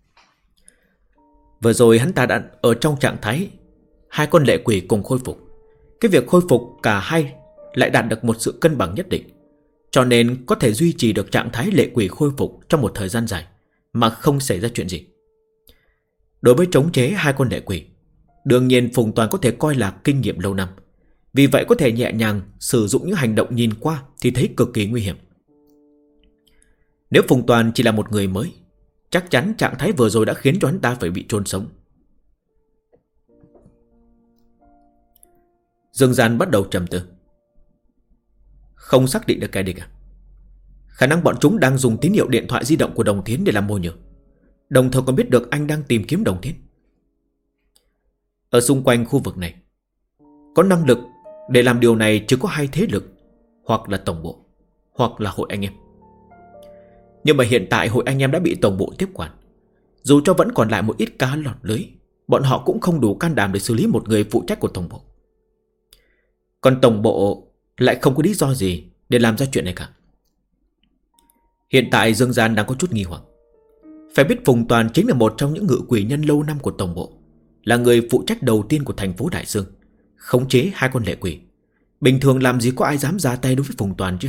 Vừa rồi hắn ta đã ở trong trạng thái hai con lệ quỷ cùng khôi phục. Cái việc khôi phục cả hai lại đạt được một sự cân bằng nhất định, cho nên có thể duy trì được trạng thái lệ quỷ khôi phục trong một thời gian dài mà không xảy ra chuyện gì. Đối với chống chế hai con lệ quỷ, đương nhiên Phùng Toàn có thể coi là kinh nghiệm lâu năm, vì vậy có thể nhẹ nhàng sử dụng những hành động nhìn qua thì thấy cực kỳ nguy hiểm. Nếu Phùng Toàn chỉ là một người mới, chắc chắn trạng thái vừa rồi đã khiến cho hắn ta phải bị chôn sống. Dương Gian bắt đầu trầm tư. Không xác định được kẻ địch à? Khả năng bọn chúng đang dùng tín hiệu điện thoại di động của Đồng Thiến để làm mồi nhử, đồng thời còn biết được anh đang tìm kiếm Đồng Thiến. Ở xung quanh khu vực này, có năng lực để làm điều này chỉ có hai thế lực, hoặc là tổng bộ, hoặc là hội anh em. Nhưng mà hiện tại hội anh em đã bị tổng bộ tiếp quản. Dù cho vẫn còn lại một ít cá lọt lưới, bọn họ cũng không đủ can đảm để xử lý một người phụ trách của tổng bộ. Còn tổng bộ lại không có lý do gì để làm ra chuyện này cả. Hiện tại Dương Gian đang có chút nghi hoặc. Phải biết Phùng Toàn chính là một trong những ngự quỷ nhân lâu năm của tổng bộ, là người phụ trách đầu tiên của thành phố Đại Dương, khống chế 2 con lệ quỷ. Bình thường làm gì có ai dám ra tay đối với Phùng Toàn chứ.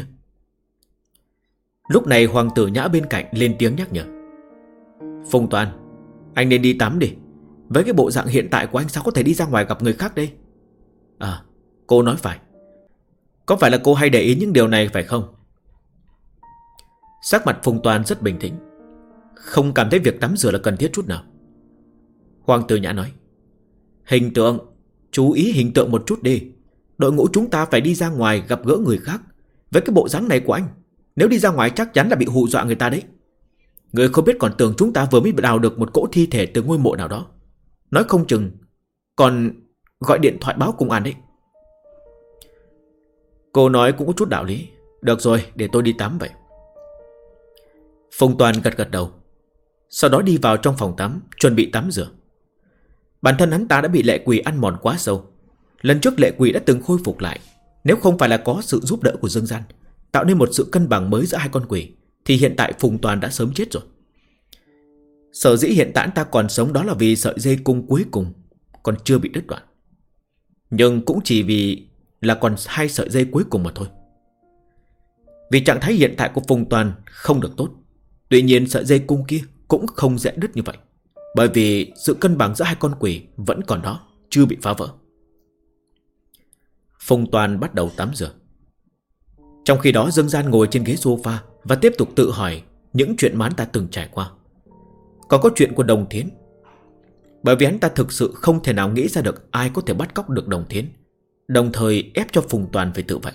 Lúc này Hoàng tử Nhã bên cạnh lên tiếng nhắc nhở. Phùng Toàn, anh nên đi tắm đi. Với cái bộ dạng hiện tại của anh sao có thể đi ra ngoài gặp người khác đây? À, cô nói phải. Có phải là cô hay để ý những điều này phải không? Sắc mặt Phùng Toàn rất bình tĩnh, không cảm thấy việc tắm rửa là cần thiết chút nào. Hoàng tử Nhã nói. Hình tượng, chú ý hình tượng một chút đi. Đội ngũ chúng ta phải đi ra ngoài gặp gỡ người khác. Với cái bộ dáng này của anh, nếu đi ra ngoài chắc chắn là bị hù dọa người ta đấy. Người không biết còn tưởng chúng ta vừa mới đào được một cỗ thi thể từ ngôi mộ nào đó. Nói không chừng còn gọi điện thoại báo công an đấy. Cô nói cũng có chút đạo lý. Được rồi, để tôi đi tắm vậy. Phùng Toàn gật gật đầu, sau đó đi vào trong phòng tắm, chuẩn bị tắm rửa. Bản thân hắn ta đã bị lệ quỷ ăn mòn quá sâu. Lần trước lệ quỷ đã từng khôi phục lại. Nếu không phải là có sự giúp đỡ của Dương Gian, tạo nên một sự cân bằng mới giữa 2 con quỷ, thì hiện tại Phùng Toàn đã sớm chết rồi. Sở dĩ hiện tại ta còn sống đó là vì sợi dây cung cuối cùng còn chưa bị đứt đoạn. Nhưng cũng chỉ vì là còn 2 sợi dây cuối cùng mà thôi. Vì trạng thái hiện tại của Phùng Toàn không được tốt, tuy nhiên sợi dây cung kia cũng không dễ đứt như vậy, bởi vì sự cân bằng giữa 2 con quỷ vẫn còn đó, chưa bị phá vỡ. Phùng Toàn bắt đầu tắm rửa. Trong khi đó Dương Gian ngồi trên ghế sofa và tiếp tục tự hỏi những chuyện mà hắn ta từng trải qua. Còn có chuyện của Đồng Thiến, bởi vì hắn ta thực sự không thể nào nghĩ ra được ai có thể bắt cóc được Đồng Thiến, đồng thời ép cho Phùng Toàn phải tự vậy.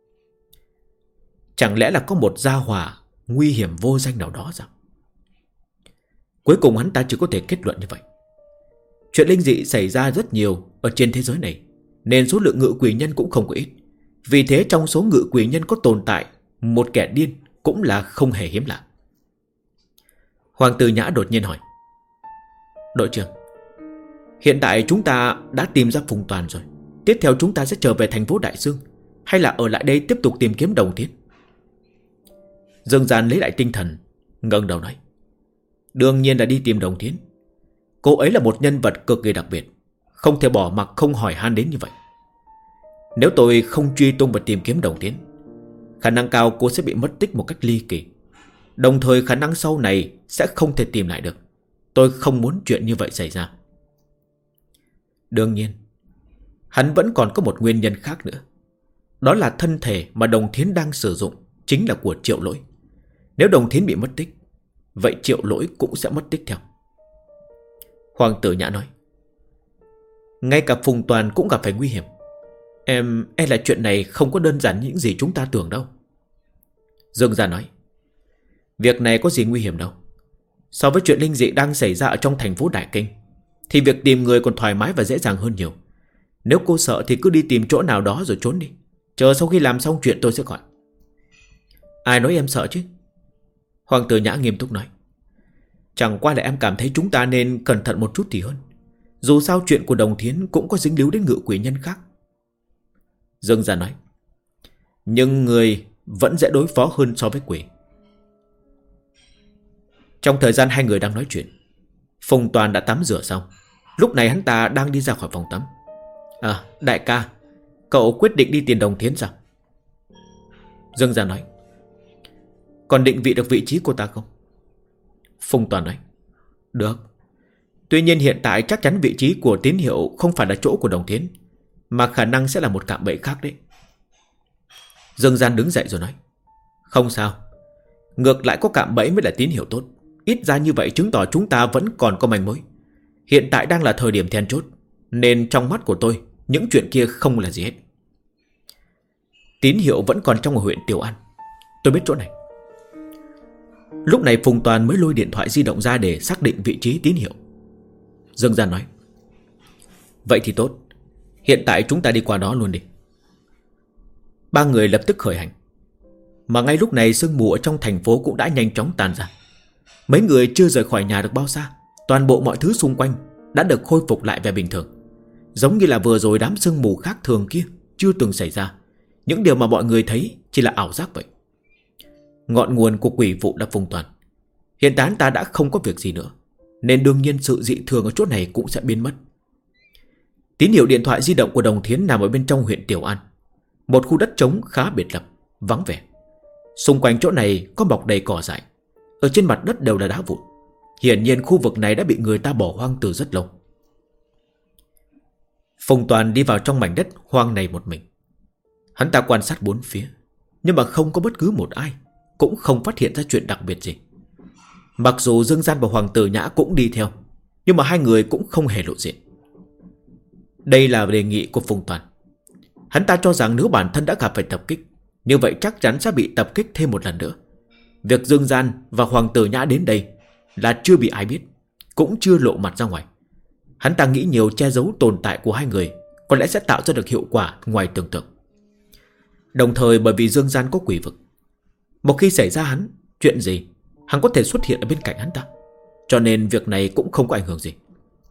Chẳng lẽ là có một gia hỏa nguy hiểm vô danh nào đó sao? Cuối cùng hắn ta chỉ có thể kết luận như vậy. Chuyện linh dị xảy ra rất nhiều ở trên thế giới này, nên số lượng ngự quỷ nhân cũng không có ít. Vì thế trong số ngự quỷ nhân có tồn tại một kẻ điên cũng là không hề hiếm lạ. Hoàng tử Nhã đột nhiên hỏi. Đội trưởng, hiện tại chúng ta đã tìm ra Phùng Toàn rồi. Tiếp theo chúng ta sẽ trở về thành phố Đại Dương, hay là ở lại đây tiếp tục tìm kiếm Đồng Thiến? Dương Gian lấy lại tinh thần, ngẩng đầu nói. Đương nhiên là đi tìm Đồng Thiến. Cô ấy là một nhân vật cực kỳ đặc biệt, không thể bỏ mặc không hỏi han đến như vậy. Nếu tôi không truy tung và tìm kiếm Đồng Thiến, khả năng cao cô sẽ bị mất tích một cách ly kỳ. Đồng thời khả năng sau này sẽ không thể tìm lại được. Tôi không muốn chuyện như vậy xảy ra. Đương nhiên, hắn vẫn còn có một nguyên nhân khác nữa. Đó là thân thể mà Đồng Thiến đang sử dụng chính là của Triệu Lỗi. Nếu Đồng Thiến bị mất tích, vậy Triệu Lỗi cũng sẽ mất tích theo. Hoàng tử Nhã nói. Ngay cả Phùng Toàn cũng gặp phải nguy hiểm. Em là chuyện này không có đơn giản những gì chúng ta tưởng đâu. Dương Gia nói. Việc này có gì nguy hiểm đâu. So với chuyện linh dị đang xảy ra ở trong thành phố Đại Kinh, thì việc tìm người còn thoải mái và dễ dàng hơn nhiều. Nếu cô sợ thì cứ đi tìm chỗ nào đó rồi trốn đi. Chờ sau khi làm xong chuyện tôi sẽ gọi. Ai nói em sợ chứ? Hoàng tử Nhã nghiêm túc nói. Chẳng qua là em cảm thấy chúng ta nên cẩn thận một chút thì hơn. Dù sao chuyện của Đồng Thiến cũng có dính líu đến ngự quỷ nhân khác. Dương Gia nói. Nhưng người vẫn dễ đối phó hơn so với quỷ. Trong thời gian 2 người đang nói chuyện, Phùng Toàn đã tắm rửa xong. Lúc này hắn ta đang đi ra khỏi phòng tắm. À, đại ca, cậu quyết định đi tìm Đồng Thiến sao? Dương Gia nói. Còn định vị được vị trí cô ta không? Phùng Toàn nói. Được. Tuy nhiên hiện tại chắc chắn vị trí của tín hiệu không phải là chỗ của Đồng Thiến, mà khả năng sẽ là một cạm bẫy khác đấy. Dương Gian đứng dậy rồi nói. Không sao. Ngược lại có cạm bẫy mới là tín hiệu tốt. Ít ra như vậy chứng tỏ chúng ta vẫn còn có manh mối. Hiện tại đang là thời điểm then chốt, nên trong mắt của tôi những chuyện kia không là gì hết. Tín hiệu vẫn còn trong huyện Tiểu An. Tôi biết chỗ này. Lúc này Phùng Toàn mới lôi điện thoại di động ra để xác định vị trí tín hiệu. Dương Gian nói. Vậy thì tốt. Hiện tại chúng ta đi qua đó luôn đi. 3 người lập tức khởi hành. Mà ngay lúc này sương mù ở trong thành phố cũng đã nhanh chóng tàn ra. Mấy người chưa rời khỏi nhà được bao xa, toàn bộ mọi thứ xung quanh đã được khôi phục lại về bình thường. Giống như là vừa rồi đám sương mù khác thường kia chưa từng xảy ra. Những điều mà mọi người thấy chỉ là ảo giác vậy. Ngọn nguồn của quỷ vụ là Phùng Toàn. Hiện tại hắn ta đã không có việc gì nữa, nên đương nhiên sự dị thường ở chỗ này cũng sẽ biến mất. Tín hiệu điện thoại di động của Đồng Thiến nằm ở bên trong huyện Tiểu An, một khu đất trống khá biệt lập, vắng vẻ. Xung quanh chỗ này có mọc đầy cỏ dại, ở trên mặt đất đều là đá vụn. Hiển nhiên khu vực này đã bị người ta bỏ hoang từ rất lâu. Phùng Toàn đi vào trong mảnh đất hoang này một mình. Hắn ta quan sát bốn phía, nhưng mà không có bất cứ một ai, cũng không phát hiện ra chuyện đặc biệt gì. Mặc dù Dương Gian và Hoàng Tử Nhã cũng đi theo, nhưng mà hai người cũng không hề lộ diện. Đây là đề nghị của Phùng Toàn. Hắn ta cho rằng nếu bản thân đã gặp phải tập kích, như vậy chắc chắn sẽ bị tập kích thêm một lần nữa. Việc Dương Gian và Hoàng Tử Nhã đến đây là chưa bị ai biết, cũng chưa lộ mặt ra ngoài. Hắn ta nghĩ nhiều che giấu tồn tại của hai người có lẽ sẽ tạo ra được hiệu quả ngoài tưởng tượng. Đồng thời bởi vì Dương Gian có quỷ vực, một khi xảy ra chuyện gì, hắn có thể xuất hiện ở bên cạnh hắn ta, cho nên việc này cũng không có ảnh hưởng gì.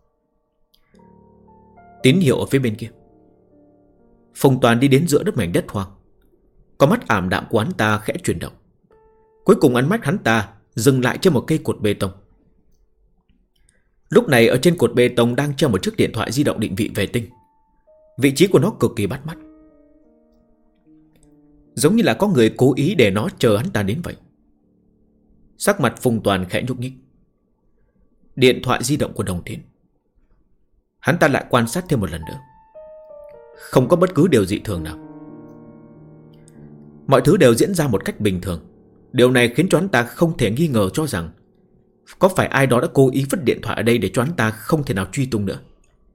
Tín hiệu ở phía bên kia. Phùng Toàn đi đến giữa đất mảnh đất hoang. Con mắt ảm đạm của hắn ta khẽ chuyển động. Cuối cùng ánh mắt hắn ta dừng lại trên một cây cột bê tông. Lúc này ở trên cột bê tông đang treo một chiếc điện thoại di động định vị vệ tinh. Vị trí của nó cực kỳ bắt mắt, giống như là có người cố ý để nó chờ hắn ta đến vậy. Sắc mặt Phùng Toàn khẽ nhúc nhích. Điện thoại di động của Đồng Thiến. Hắn ta lại quan sát thêm một lần nữa. Không có bất cứ điều dị thường nào. Mọi thứ đều diễn ra một cách bình thường. Điều này khiến cho hắn ta không thể nghi ngờ cho rằng có phải ai đó đã cố ý vứt điện thoại ở đây để cho hắn ta không thể nào truy tung nữa.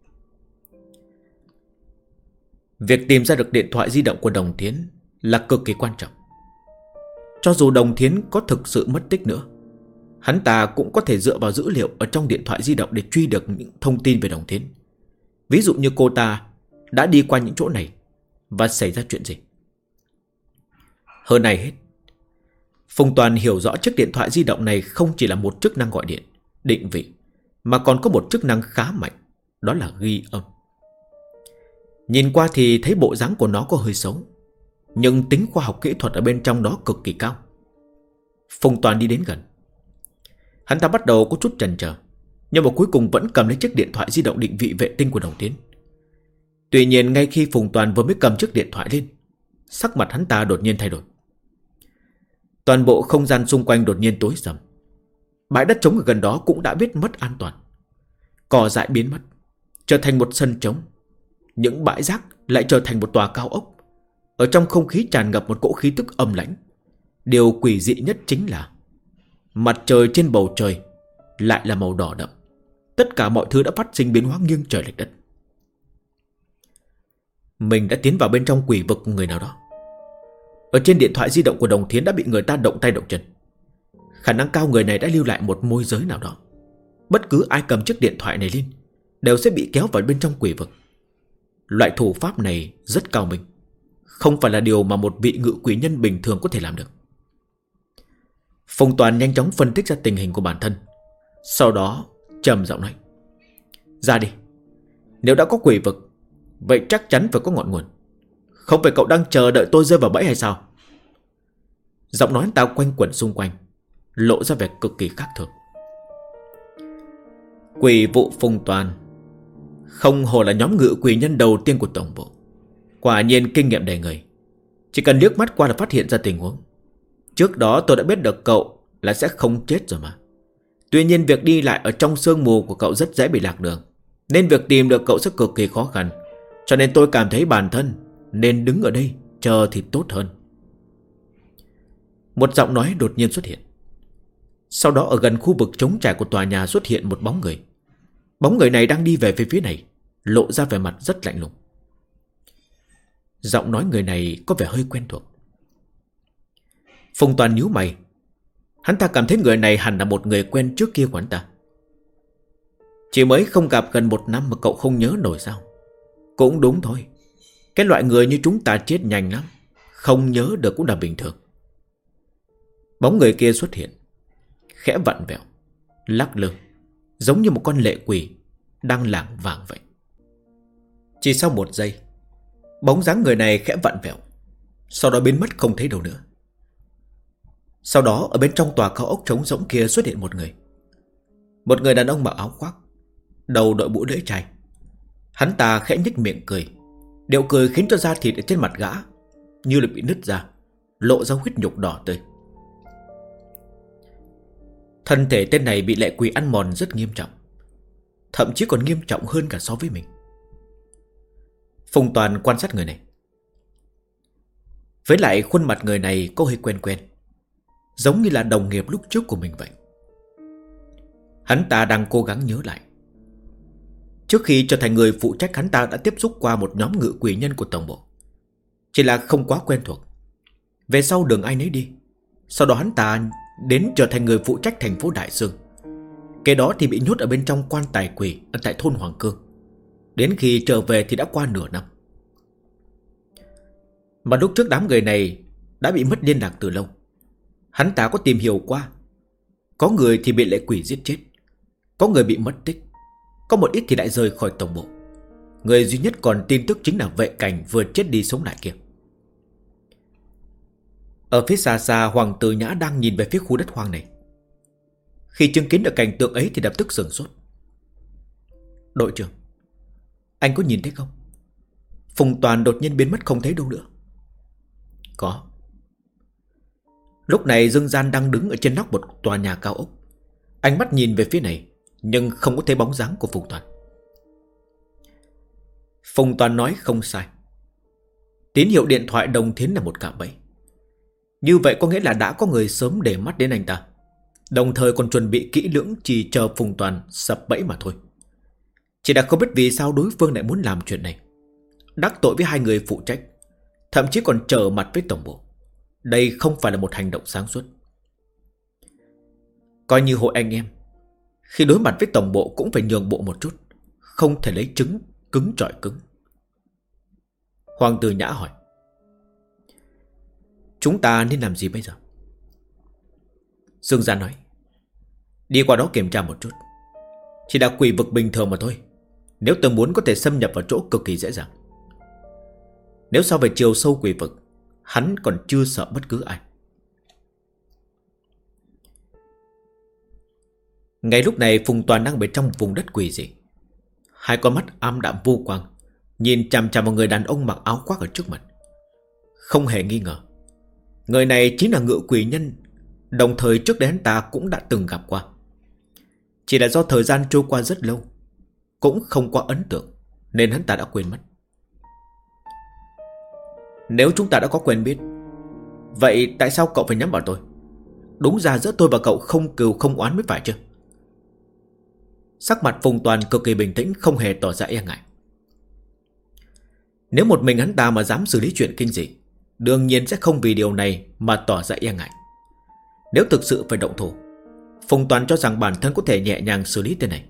Việc tìm ra được điện thoại di động của Đồng Thiến là cực kỳ quan trọng. Cho dù Đồng Thiến có thực sự mất tích nữa, hắn ta cũng có thể dựa vào dữ liệu ở trong điện thoại di động để truy được những thông tin về Đồng Thiến. Ví dụ như cô ta đã đi qua những chỗ này và xảy ra chuyện gì. Hơn này hết, Phùng Toàn hiểu rõ chiếc điện thoại di động này không chỉ là một chức năng gọi điện, định vị, mà còn có một chức năng khá mạnh, đó là ghi âm. Nhìn qua thì thấy bộ dáng của nó có hơi xấu, nhưng tính khoa học kỹ thuật ở bên trong đó cực kỳ cao. Phùng Toàn đi đến gần. Hắn ta bắt đầu có chút chần chờ, nhưng mà cuối cùng vẫn cầm lấy chiếc điện thoại di động định vị vệ tinh của Đồng Thiến. Tuy nhiên ngay khi Phùng Toàn vừa mới cầm chiếc điện thoại lên, sắc mặt hắn ta đột nhiên thay đổi. Toàn bộ không gian xung quanh đột nhiên tối sầm. Bãi đất trống ở gần đó cũng đã biết mất an toàn. Cỏ dại biến mất, trở thành một sân trống. Những bãi rác lại trở thành một tòa cao ốc. Ở trong không khí tràn ngập một cỗ khí tức âm lãnh. Điều quỷ dị nhất chính là mặt trời trên bầu trời lại là màu đỏ đậm. Tất cả mọi thứ đã phát sinh biến hóa nghiêng trời lệch đất. Mình đã tiến vào bên trong quỷ vực của người nào đó. Ở trên điện thoại di động của Đồng Thiến đã bị người ta động tay động chân. Khả năng cao người này đã lưu lại một môi giới nào đó. Bất cứ ai cầm chiếc điện thoại này lên đều sẽ bị kéo vào bên trong quỷ vực. Loại thủ pháp này rất cao minh, không phải là điều mà một vị ngự quỷ nhân bình thường có thể làm được. Phùng Toàn nhanh chóng phân tích ra tình hình của bản thân, sau đó trầm giọng nói: ra đi. Nếu đã có quỷ vực, vậy chắc chắn phải có ngọn nguồn. Không phải cậu đang chờ đợi tôi rơi vào bẫy hay sao? Giọng nói tao quanh quẩn xung quanh, lộ ra vẻ cực kỳ khác thường. Quỷ vụ Phùng Toàn không hổ là nhóm ngự quỷ nhân đầu tiên của tổng bộ. Quả nhiên kinh nghiệm đầy người. Chỉ cần liếc mắt qua là phát hiện ra tình huống. Trước đó tôi đã biết được cậu là sẽ không chết rồi mà. Tuy nhiên việc đi lại ở trong sương mù của cậu rất dễ bị lạc đường, nên việc tìm được cậu sẽ cực kỳ khó khăn. Cho nên tôi cảm thấy bản thân nên đứng ở đây chờ thì tốt hơn. Một giọng nói đột nhiên xuất hiện. Sau đó ở gần khu vực trống trải của tòa nhà xuất hiện một bóng người. Bóng người này đang đi về phía này, lộ ra vẻ mặt rất lạnh lùng. Giọng nói người này có vẻ hơi quen thuộc. Phùng Toàn nhíu mày. Hắn ta cảm thấy người này hẳn là một người quen trước kia của hắn ta. Chỉ mới không gặp gần 1 năm mà cậu không nhớ nổi sao? Cũng đúng thôi. Cái loại người như chúng ta chết nhanh lắm, không nhớ được cũng là bình thường. Bóng người kia xuất hiện, khẽ vặn vẹo, lắc lư, giống như một con lệ quỷ đang lảng vảng vậy. Chỉ sau 1 giây, bóng dáng người này khẽ vặn vẹo, sau đó biến mất không thấy đâu nữa. Sau đó ở bên trong tòa cao ốc trống rỗng kia xuất hiện một người. Một người đàn ông mặc áo khoác, đầu đội mũ lưỡi chai. Hắn ta khẽ nhếch miệng cười. Điệu cười khiến cho da thịt ở trên mặt gã như là bị nứt ra, lộ ra huyết nhục đỏ tươi. Thân thể tên này bị lệ quỷ ăn mòn rất nghiêm trọng, thậm chí còn nghiêm trọng hơn cả so với mình. Phùng Toàn quan sát người này. Với lại khuôn mặt người này có hơi quen quen, giống như là đồng nghiệp lúc trước của mình vậy. Hắn ta đang cố gắng nhớ lại. Trước khi trở thành người phụ trách, hắn ta đã tiếp xúc qua một nhóm ngự quỷ nhân của tổng bộ, chỉ là không quá quen thuộc. Về sau đường ai nấy đi. Sau đó hắn ta đến trở thành người phụ trách thành phố Đại Sương. Kế đó thì bị nhốt ở bên trong quan tài quỷ ở tại thôn Hoàng Cương. Đến khi trở về thì đã qua nửa năm. Mà lúc trước đám người này đã bị mất liên lạc từ lâu. Hắn ta có tìm hiểu qua. Có người thì bị lệ quỷ giết chết, có người bị mất tích, có một ít thì lại rời khỏi tổng bộ. Người duy nhất còn tin tức chính là vệ cảnh vừa chết đi sống lại kia. Ở phía xa xa, Hoàng Tử Nhã đang nhìn về phía khu đất hoang này. Khi chứng kiến được cảnh tượng ấy thì lập tức sửng sốt. Đội trưởng, anh có nhìn thấy không? Phùng Toàn đột nhiên biến mất không thấy đâu nữa. Có. Lúc này Dương Gian đang đứng ở trên nóc một tòa nhà cao ốc. Ánh mắt nhìn về phía này, nhưng không có thấy bóng dáng của Phùng Toàn. Phùng Toàn nói không sai. Tín hiệu điện thoại đồng thiến là một cạm bẫy. Như vậy có nghĩa là đã có người sớm để mắt đến anh ta, đồng thời còn chuẩn bị kỹ lưỡng, chỉ chờ Phùng Toàn sập bẫy mà thôi. Chỉ là không biết vì sao đối phương lại muốn làm chuyện này, đắc tội với hai người phụ trách, thậm chí còn trở mặt với tổng bộ. Đây không phải là một hành động sáng suốt. Coi như hội anh em, khi đối mặt với tổng bộ cũng phải nhường bộ một chút, không thể lấy trứng cứng chọi cứng. Hoàng Tử Nhã hỏi, chúng ta nên làm gì bây giờ? Dương Gia nói, đi qua đó kiểm tra một chút. Chỉ là quỷ vực bình thường mà thôi. Nếu tôi muốn có thể xâm nhập vào chỗ cực kỳ dễ dàng. Nếu so về chiều sâu quỷ vực, hắn còn chưa sợ bất cứ ai. Ngay lúc này Phùng Toàn đang bên trong vùng đất quỷ dị. Hai con mắt ám đạm vô quang nhìn chằm chằm vào người đàn ông mặc áo khoác ở trước mặt. Không hề nghi ngờ, người này chính là ngự quỷ nhân, đồng thời trước đây hắn ta cũng đã từng gặp qua. Chỉ là do thời gian trôi qua rất lâu, cũng không quá ấn tượng, nên hắn ta đã quên mất. Nếu chúng ta đã có quen biết, vậy tại sao cậu phải nhắm vào tôi? Đúng ra giữa tôi và cậu không cừu không oán mới phải chứ? Sắc mặt Phùng Toàn cực kỳ bình tĩnh, không hề tỏ ra e ngại. Nếu một mình hắn ta mà dám xử lý chuyện kinh dị, đương nhiên sẽ không vì điều này mà tỏ ra e ngại. Nếu thực sự phải động thủ, Phùng Toàn cho rằng bản thân có thể nhẹ nhàng xử lý tên này.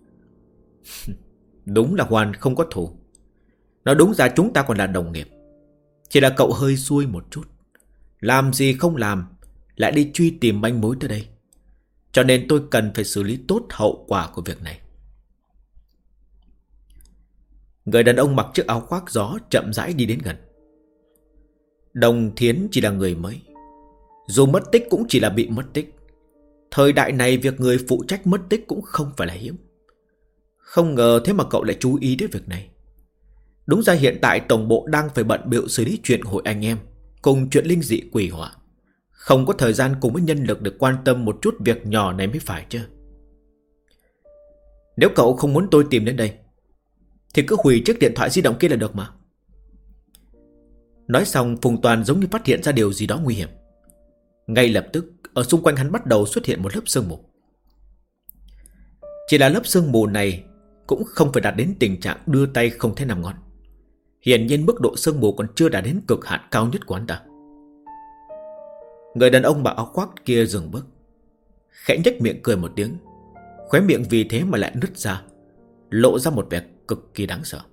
Đúng là Hoàn không có thù. Nói đúng ra chúng ta còn là đồng nghiệp. Chỉ là cậu hơi xuôi một chút, làm gì không làm lại đi truy tìm manh mối tới đây. Cho nên tôi cần phải xử lý tốt hậu quả của việc này. Người đàn ông mặc chiếc áo khoác gió chậm rãi đi đến gần. Đồng Thiến chỉ là người mới, dù mất tích cũng chỉ là bị mất tích. Thời đại này việc người phụ trách mất tích cũng không phải là hiếm. Không ngờ thế mà cậu lại chú ý đến việc này. Đúng ra hiện tại tổng bộ đang phải bận bịu xử lý chuyện hội anh em cùng chuyện linh dị quỷ họa, không có thời gian cùng với nhân lực để quan tâm một chút việc nhỏ này mới phải chứ. Nếu cậu không muốn tôi tìm đến đây thì cứ hủy chiếc điện thoại di động kia là được mà. Nói xong Phùng Toàn giống như phát hiện ra điều gì đó nguy hiểm. Ngay lập tức ở xung quanh hắn bắt đầu xuất hiện một lớp sương mù. Chỉ là lớp sương mù này cũng không phải đạt đến tình trạng đưa tay không thấy năm ngón. Hiển nhiên mức độ sương mù còn chưa đạt đến cực hạn cao nhất của hắn ta. Người đàn ông mặc áo khoác kia dừng bước, khẽ nhếch miệng cười một tiếng, khóe miệng vì thế mà lại nứt ra, lộ ra một vẻ cực kỳ đáng sợ.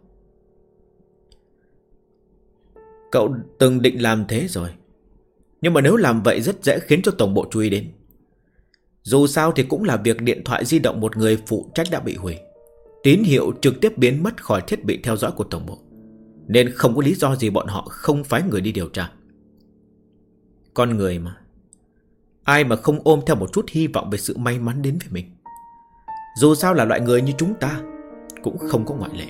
Cậu từng định làm thế rồi, nhưng mà nếu làm vậy rất dễ khiến cho tổng bộ chú ý đến. Dù sao thì cũng là việc điện thoại di động một người phụ trách đã bị hủy, tín hiệu trực tiếp biến mất khỏi thiết bị theo dõi của tổng bộ, nên không có lý do gì bọn họ không phái người đi điều tra. Con người mà, Ai mà không ôm theo một chút hy vọng về sự may mắn đến với mình. Dù sao là loại người như chúng ta cũng không có ngoại lệ.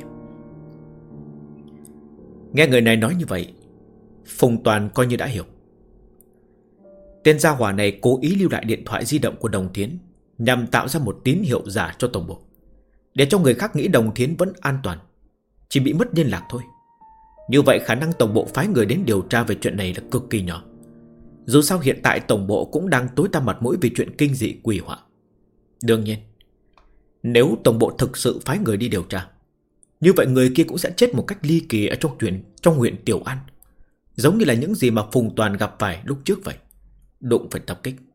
Nghe người này nói như vậy, Phùng Toàn coi như đã hiểu. Tên gia hỏa này cố ý lưu lại điện thoại di động của Đồng Thiến, nhằm tạo ra một tín hiệu giả cho tổng bộ, để cho người khác nghĩ Đồng Thiến vẫn an toàn, chỉ bị mất liên lạc thôi. Như vậy khả năng tổng bộ phái người đến điều tra về chuyện này là cực kỳ nhỏ. Dù sao hiện tại tổng bộ cũng đang tối tăm mặt mũi vì chuyện kinh dị quỷ họa. Đương nhiên, nếu tổng bộ thực sự phái người đi điều tra, như vậy người kia cũng sẽ chết một cách ly kỳ ở trong huyện Tiểu An, giống như là những gì mà Phùng Toàn gặp phải lúc trước vậy, đụng phải tập kích.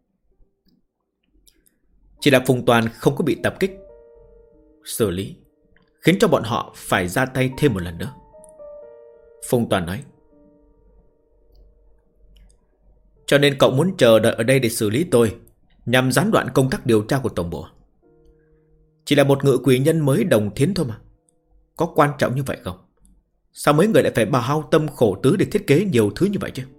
Chỉ là Phùng Toàn không có bị tập kích xử lý, khiến cho bọn họ phải ra tay thêm một lần nữa. Phùng Toàn nói: cho nên cậu muốn chờ đợi ở đây để xử lý tôi, nhằm gián đoạn công tác điều tra của tổng bộ. Chỉ là một ngự quỷ nhân mới Đồng Thiến thôi mà, có quan trọng như vậy không? Sao mấy người lại phải bao hao tâm khổ tứ để thiết kế nhiều thứ như vậy chứ?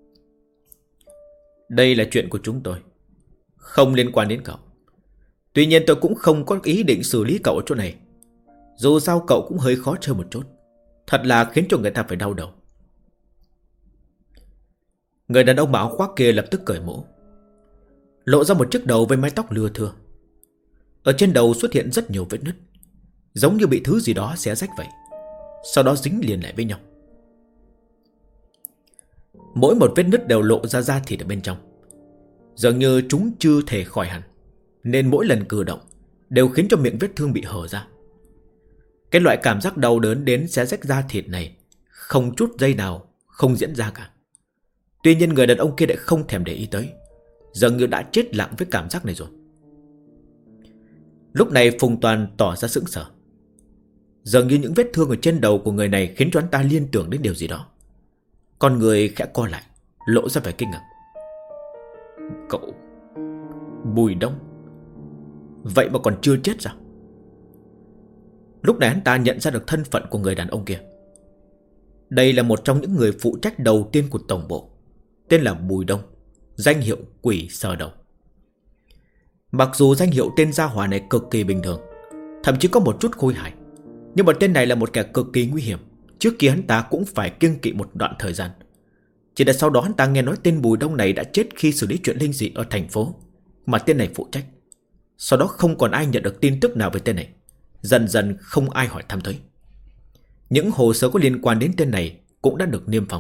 Đây là chuyện của chúng tôi, không liên quan đến cậu. Tuy nhiên tôi cũng không có ý định xử lý cậu ở chỗ này. Dù sao cậu cũng hơi khó chơi một chút, thật là khiến cho người ta phải đau đầu. Người đàn ông mặc áo khoác kia lập tức cởi mũ, lộ ra một chiếc đầu với mái tóc lưa thưa. Ở trên đầu xuất hiện rất nhiều vết nứt, giống như bị thứ gì đó xé rách vậy, sau đó dính liền lại với nhau. Mỗi một vết nứt đều lộ ra da thịt ở bên trong, dường như chúng chưa thể khỏi hẳn, nên mỗi lần cử động đều khiến cho miệng vết thương bị hở ra. Cái loại cảm giác đau đớn đến xé rách da thịt này không chút giây nào không diễn ra cả. Tuy nhiên người đàn ông kia lại không thèm để ý tới, dường như đã chết lặng với cảm giác này rồi. Lúc này Phùng Toàn tỏ ra sững sờ. Dường như những vết thương ở trên đầu của người này khiến cho hắn ta liên tưởng đến điều gì đó. Con người khẽ co lại, lộ ra vẻ kinh ngạc. Cậu Bùi Đông, vậy mà còn chưa chết sao? Lúc này hắn ta nhận ra được thân phận của người đàn ông kia. Đây là một trong những người phụ trách đầu tiên của tổng bộ, tên là Bùi Đông, danh hiệu Quỷ Sờ Đầu. Mặc dù danh hiệu tên gia hỏa này cực kỳ bình thường, thậm chí có một chút khôi hài, nhưng mà tên này là một kẻ cực kỳ nguy hiểm. Trước kia hắn ta cũng phải kiêng kỵ một đoạn thời gian. Chỉ là sau đó hắn ta nghe nói tên Bùi Đông này đã chết khi xử lý chuyện linh dị ở thành phố mà tên này phụ trách. Sau đó không còn ai nhận được tin tức nào về tên này, dần dần không ai hỏi thăm tới. Những hồ sơ có liên quan đến tên này cũng đã được niêm phong.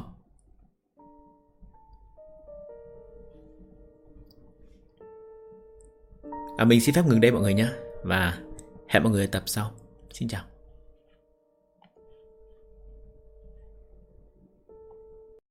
Mình xin phép ngừng đây mọi người nhé, và hẹn mọi người ở tập sau. Xin chào.